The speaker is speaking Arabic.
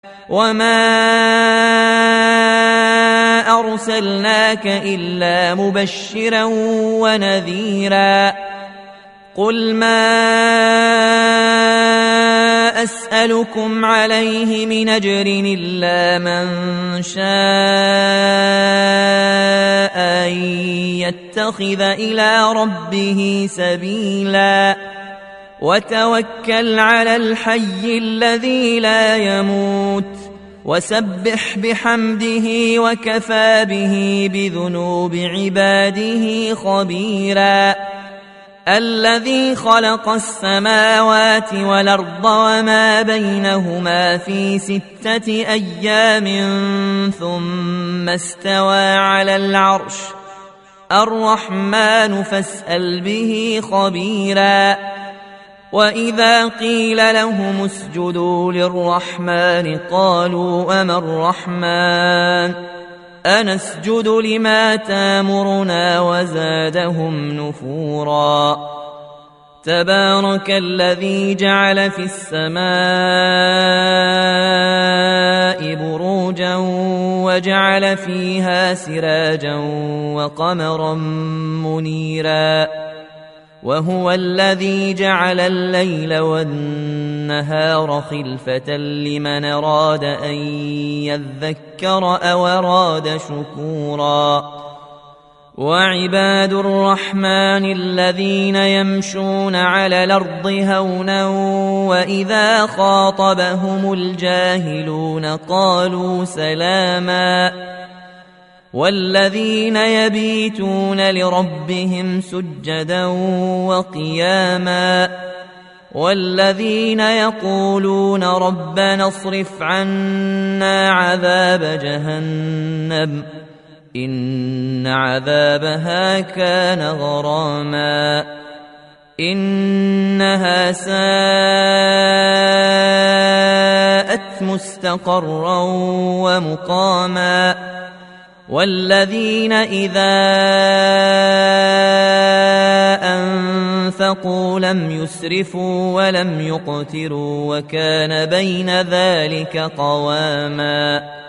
وما أرسلناك إلا مبشرا ونذيرا قل ما أسألكم عليه من أجر إلا من شاء أن يتخذ إلى ربه سبيلا وتوكل على الحي الذي لا يموت وسبح بحمده وكفى به بذنوب عباده خبيرا الذي خلق السماوات والأرض وما بينهما في 6 أيام ثم استوى على العرش الرحمن فاسأل به خبيرا وإذا قيل لهم اسجدوا للرحمن قالوا أما الرحمن أنسجد لما تامرنا وزادهم نفورا تبارك الذي جعل في السماء بروجا وجعل فيها سراجا وقمرا منيرا وهو الذي جعل الليل والنهار خلفة لمن أراد أن يذكر أو أراد شكورا وعباد الرحمن الذين يمشون على الأرض هونا وإذا خاطبهم الجاهلون قالوا سلاما والذين يبيتون لربهم سجدا وقياما والذين يقولون ربنا اصرف عنا عذاب جهنم إن عذابها كان غراما إنها ساءت مستقرا ومقاما والذين إذا أنفقوا لم يسرفوا ولم يقتروا وكان بين ذلك قواما